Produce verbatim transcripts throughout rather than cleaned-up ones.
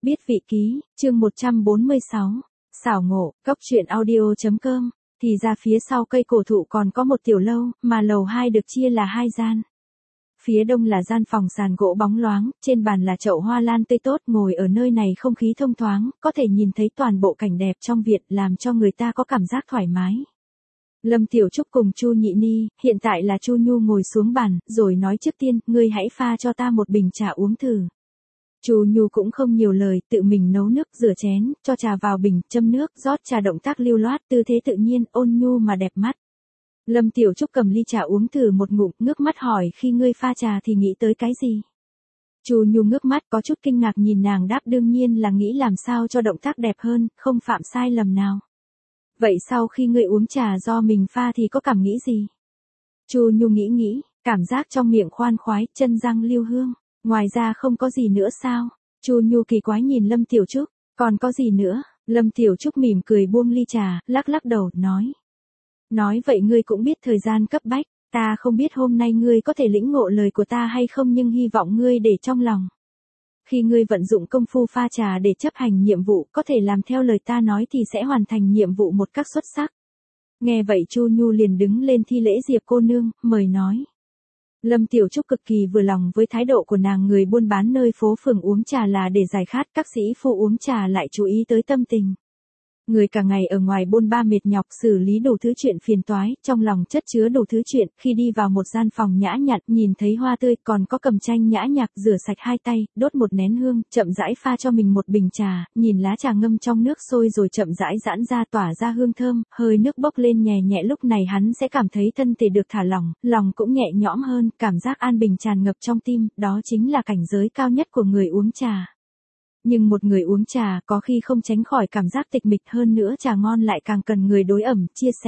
Biết vị ký, chương một trăm bốn mươi sáu. Xảo ngộ, cốc truyện audio.com. Thì ra phía sau cây cổ thụ còn có một tiểu lâu, mà lầu hai được chia là hai gian. Phía đông là gian phòng sàn gỗ bóng loáng, trên bàn là chậu hoa lan tươi tốt, ngồi ở nơi này không khí thông thoáng, có thể nhìn thấy toàn bộ cảnh đẹp trong viện, làm cho người ta có cảm giác thoải mái. Lâm Tiểu Trúc cùng Chu Nhị Ni, hiện tại là Chu Nhu ngồi xuống bàn, rồi nói trước tiên, ngươi hãy pha cho ta một bình trà uống thử. Chu Nhu cũng không nhiều lời, tự mình nấu nước, rửa chén, cho trà vào bình, châm nước, rót trà, động tác lưu loát, tư thế tự nhiên, ôn nhu mà đẹp mắt. Lâm Tiểu Trúc cầm ly trà uống thử một ngụm, ngước mắt hỏi, khi ngươi pha trà thì nghĩ tới cái gì? Chu Nhu ngước mắt có chút kinh ngạc nhìn nàng, đáp đương nhiên là nghĩ làm sao cho động tác đẹp hơn, không phạm sai lầm nào. Vậy sau khi ngươi uống trà do mình pha thì có cảm nghĩ gì? Chu Nhu nghĩ nghĩ, cảm giác trong miệng khoan khoái, chân răng lưu hương. Ngoài ra không có gì nữa sao? Chu Nhu kỳ quái nhìn Lâm Tiểu Trúc, còn có gì nữa? Lâm Tiểu Trúc mỉm cười buông ly trà, lắc lắc đầu, nói. Nói vậy ngươi cũng biết thời gian cấp bách, ta không biết hôm nay ngươi có thể lĩnh ngộ lời của ta hay không, nhưng hy vọng ngươi để trong lòng. Khi ngươi vận dụng công phu pha trà để chấp hành nhiệm vụ, có thể làm theo lời ta nói thì sẽ hoàn thành nhiệm vụ một cách xuất sắc. Nghe vậy Chu Nhu liền đứng lên thi lễ Diệp cô nương, mời nói. Lâm Tiểu Trúc cực kỳ vừa lòng với thái độ của nàng, người buôn bán nơi phố phường uống trà là để giải khát, các sĩ phu uống trà lại chú ý tới tâm tình. Người cả ngày ở ngoài bôn ba mệt nhọc xử lý đủ thứ chuyện phiền toái, trong lòng chất chứa đủ thứ chuyện, khi đi vào một gian phòng nhã nhặn, nhìn thấy hoa tươi, còn có cầm chanh nhã nhạc, rửa sạch hai tay, đốt một nén hương, chậm rãi pha cho mình một bình trà, nhìn lá trà ngâm trong nước sôi rồi chậm rãi giãn ra tỏa ra hương thơm, hơi nước bốc lên nhẹ nhẹ, lúc này hắn sẽ cảm thấy thân thể được thả lỏng, lòng cũng nhẹ nhõm hơn, cảm giác an bình tràn ngập trong tim, đó chính là cảnh giới cao nhất của người uống trà. Nhưng một người uống trà có khi không tránh khỏi cảm giác tịch mịch, hơn nữa trà ngon lại càng cần người đối ẩm, chia sẻ.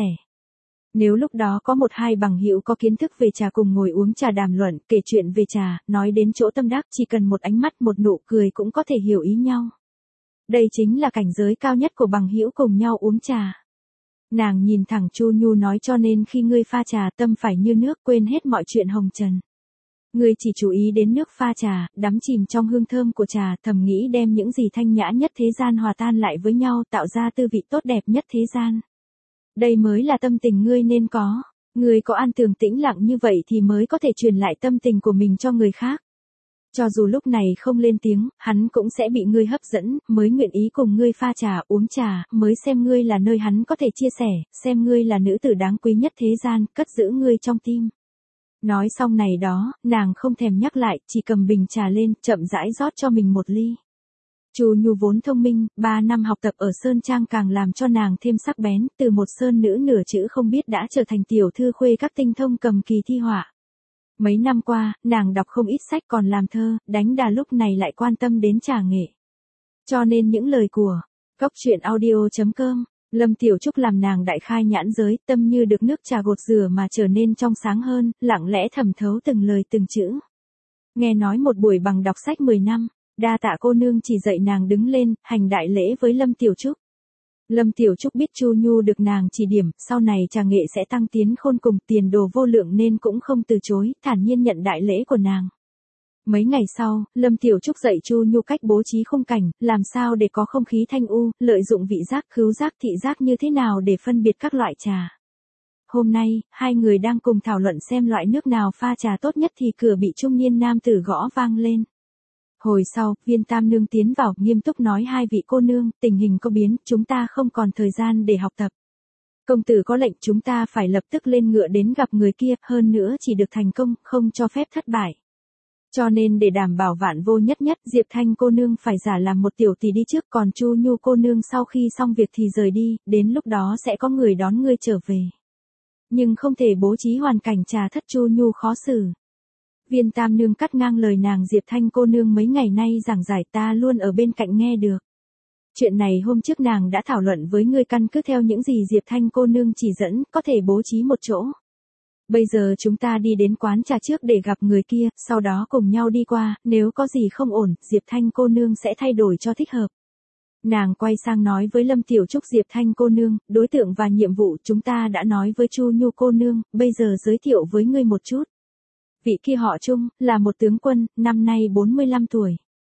Nếu lúc đó có một hai bằng hữu có kiến thức về trà cùng ngồi uống trà đàm luận, kể chuyện về trà, nói đến chỗ tâm đắc, chỉ cần một ánh mắt, một nụ cười cũng có thể hiểu ý nhau. Đây chính là cảnh giới cao nhất của bằng hữu cùng nhau uống trà. Nàng nhìn thẳng Chu Nhu nói, cho nên khi ngươi pha trà tâm phải như nước, quên hết mọi chuyện hồng trần. Ngươi chỉ chú ý đến nước pha trà, đắm chìm trong hương thơm của trà, thầm nghĩ đem những gì thanh nhã nhất thế gian hòa tan lại với nhau, tạo ra tư vị tốt đẹp nhất thế gian. Đây mới là tâm tình ngươi nên có. Ngươi có an tường tĩnh lặng như vậy thì mới có thể truyền lại tâm tình của mình cho người khác. Cho dù lúc này không lên tiếng, hắn cũng sẽ bị ngươi hấp dẫn, mới nguyện ý cùng ngươi pha trà, uống trà, mới xem ngươi là nơi hắn có thể chia sẻ, xem ngươi là nữ tử đáng quý nhất thế gian, cất giữ ngươi trong tim. Nói xong này đó, nàng không thèm nhắc lại, chỉ cầm bình trà lên, chậm rãi rót cho mình một ly. Chu Nhu vốn thông minh, ba năm học tập ở Sơn Trang càng làm cho nàng thêm sắc bén, từ một sơn nữ nửa chữ không biết đã trở thành tiểu thư khuê các tinh thông cầm kỳ thi họa. Mấy năm qua, nàng đọc không ít sách, còn làm thơ, đánh đà, lúc này lại quan tâm đến trà nghệ. Cho nên những lời của cốc truyện audio.com, Lâm Tiểu Trúc làm nàng đại khai nhãn giới, tâm như được nước trà gột rửa mà trở nên trong sáng hơn, lặng lẽ thẩm thấu từng lời từng chữ. Nghe nói một buổi bằng đọc sách mười năm, đa tạ cô nương chỉ dạy nàng đứng lên, hành đại lễ với Lâm Tiểu Trúc. Lâm Tiểu Trúc biết Chu Nhu được nàng chỉ điểm, sau này trà nghệ sẽ tăng tiến khôn cùng, tiền đồ vô lượng nên cũng không từ chối, thản nhiên nhận đại lễ của nàng. Mấy ngày sau, Lâm Tiểu Trúc dạy Chu Nhu cách bố trí khung cảnh, làm sao để có không khí thanh u, lợi dụng vị giác, khứu giác, thị giác như thế nào để phân biệt các loại trà. Hôm nay, hai người đang cùng thảo luận xem loại nước nào pha trà tốt nhất thì cửa bị trung niên nam tử gõ vang lên. Hồi sau, Viên Tam Nương tiến vào, nghiêm túc nói, hai vị cô nương, tình hình có biến, chúng ta không còn thời gian để học tập. Công tử có lệnh chúng ta phải lập tức lên ngựa đến gặp người kia, hơn nữa chỉ được thành công, không cho phép thất bại. Cho nên để đảm bảo vạn vô nhất nhất, Diệp Thanh cô nương phải giả làm một tiểu tỷ đi trước, còn Chu Nhu cô nương sau khi xong việc thì rời đi, đến lúc đó sẽ có người đón ngươi trở về. Nhưng không thể bố trí hoàn cảnh trà thất, Chu Nhu khó xử. Viên Tam Nương cắt ngang lời nàng, Diệp Thanh cô nương mấy ngày nay giảng giải, ta luôn ở bên cạnh nghe được. Chuyện này hôm trước nàng đã thảo luận với ngươi, căn cứ theo những gì Diệp Thanh cô nương chỉ dẫn, có thể bố trí một chỗ. Bây giờ chúng ta đi đến quán trà trước để gặp người kia, sau đó cùng nhau đi qua, nếu có gì không ổn, Diệp Thanh cô nương sẽ thay đổi cho thích hợp. Nàng quay sang nói với Lâm Tiểu Trúc, Diệp Thanh cô nương, đối tượng và nhiệm vụ chúng ta đã nói với Chu Nhu cô nương, bây giờ giới thiệu với ngươi một chút. Vị kia họ Trung, là một tướng quân, năm nay bốn mươi lăm tuổi.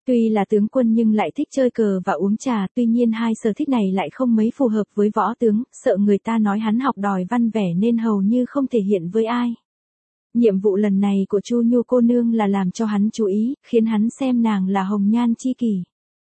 Tuy là tướng quân nhưng lại thích chơi cờ và uống trà, tuy nhiên hai sở thích này lại không mấy phù hợp với võ tướng, sợ người ta nói hắn học đòi văn vẻ nên hầu như không thể hiện với ai. Nhiệm vụ lần này của Chu Nhu cô nương là làm cho hắn chú ý, khiến hắn xem nàng là hồng nhan chi kỷ.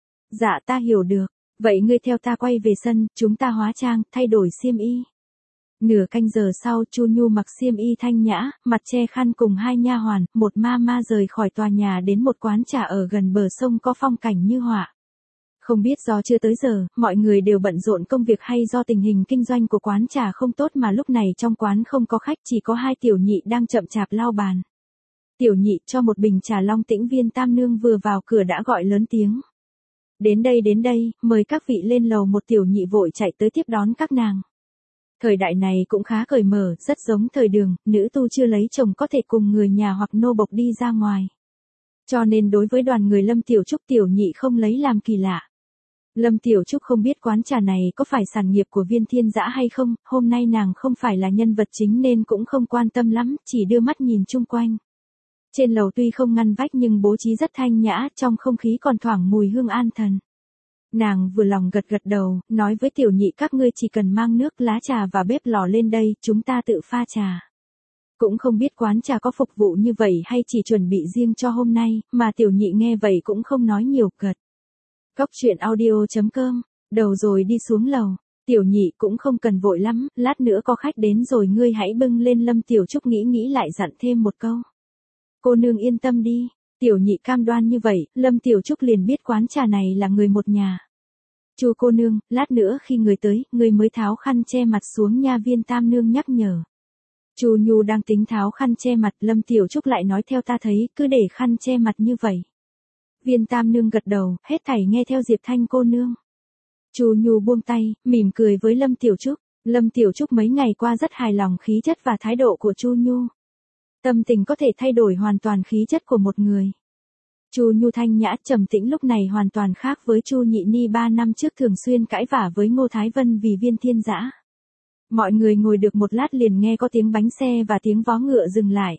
Dạ ta hiểu được, vậy ngươi theo ta quay về sân, chúng ta hóa trang, thay đổi xiêm y. Nửa canh giờ sau, Chu Nhu mặc xiêm y thanh nhã, mặt che khăn cùng hai nha hoàn, một ma ma rời khỏi tòa nhà đến một quán trà ở gần bờ sông có phong cảnh như họa. Không biết do chưa tới giờ, mọi người đều bận rộn công việc hay do tình hình kinh doanh của quán trà không tốt mà lúc này trong quán không có khách, chỉ có hai tiểu nhị đang chậm chạp lau bàn. Tiểu nhị cho một bình trà Long Tĩnh Viên Tam Nương vừa vào cửa đã gọi lớn tiếng. Đến đây đến đây, mời các vị lên lầu. Một tiểu nhị vội chạy tới tiếp đón các nàng. Thời đại này cũng khá cởi mở, rất giống thời Đường, nữ tu chưa lấy chồng có thể cùng người nhà hoặc nô bộc đi ra ngoài. Cho nên đối với đoàn người Lâm Tiểu Trúc, tiểu nhị không lấy làm kỳ lạ. Lâm Tiểu Trúc không biết quán trà này có phải sản nghiệp của Viên Thiên Dã hay không, hôm nay nàng không phải là nhân vật chính nên cũng không quan tâm lắm, chỉ đưa mắt nhìn chung quanh. Trên lầu tuy không ngăn vách nhưng bố trí rất thanh nhã, trong không khí còn thoảng mùi hương an thần. Nàng vừa lòng gật gật đầu, nói với tiểu nhị các ngươi chỉ cần mang nước, lá trà và bếp lò lên đây, chúng ta tự pha trà. Cũng không biết quán trà có phục vụ như vậy hay chỉ chuẩn bị riêng cho hôm nay, mà tiểu nhị nghe vậy cũng không nói nhiều, gật. Cốc truyện audio chấm com, đầu rồi đi xuống lầu, tiểu nhị cũng không cần vội lắm, lát nữa có khách đến rồi ngươi hãy bưng lên. Lâm Tiểu Trúc nghĩ nghĩ lại dặn thêm một câu. Cô nương yên tâm đi. Tiểu nhị cam đoan như vậy, Lâm Tiểu Trúc liền biết quán trà này là người một nhà. Chu cô nương, lát nữa khi người tới, người mới tháo khăn che mặt xuống nha. Viên Tam Nương nhắc nhở. Chu Nhu đang tính tháo khăn che mặt, Lâm Tiểu Trúc lại nói theo ta thấy, cứ để khăn che mặt như vậy. Viên Tam Nương gật đầu, hết thảy nghe theo Diệp Thanh cô nương. Chu Nhu buông tay, mỉm cười với Lâm Tiểu Trúc. Lâm Tiểu Trúc mấy ngày qua rất hài lòng khí chất và thái độ của Chu Nhu. Tâm tình có thể thay đổi hoàn toàn khí chất của một người. Chu Nhu thanh nhã trầm tĩnh lúc này hoàn toàn khác với Chu Nhị Ni ba năm trước thường xuyên cãi vã với Ngô Thái Vân vì Viên Thiên Dã. Mọi người ngồi được một lát liền nghe có tiếng bánh xe và tiếng vó ngựa dừng lại.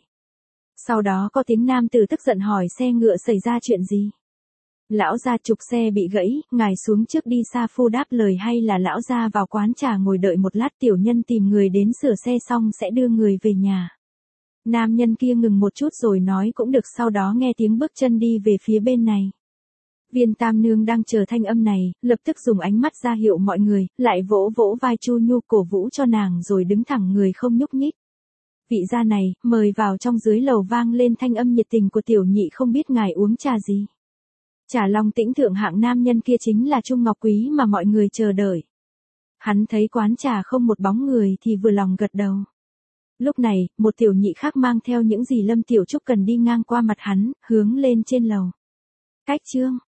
Sau đó có tiếng nam tử tức giận hỏi xe ngựa xảy ra chuyện gì. Lão gia trục xe bị gãy, ngài xuống trước đi. Sa Phu đáp lời hay là lão gia vào quán trà ngồi đợi một lát, tiểu nhân tìm người đến sửa xe xong sẽ đưa người về nhà. Nam nhân kia ngừng một chút rồi nói cũng được, sau đó nghe tiếng bước chân đi về phía bên này. Viên Tam Nương đang chờ thanh âm này, lập tức dùng ánh mắt ra hiệu mọi người, lại vỗ vỗ vai Chu Nhu cổ vũ cho nàng rồi đứng thẳng người không nhúc nhích. Vị gia này, mời vào trong. Dưới lầu vang lên thanh âm nhiệt tình của tiểu nhị, không biết ngài uống trà gì. Trà Long Tĩnh thượng hạng. Nam nhân kia chính là Trung Ngọc Quý mà mọi người chờ đợi. Hắn thấy quán trà không một bóng người thì vừa lòng gật đầu. Lúc này, một tiểu nhị khác mang theo những gì Lâm Tiểu Trúc cần đi ngang qua mặt hắn, hướng lên trên lầu. Cách chương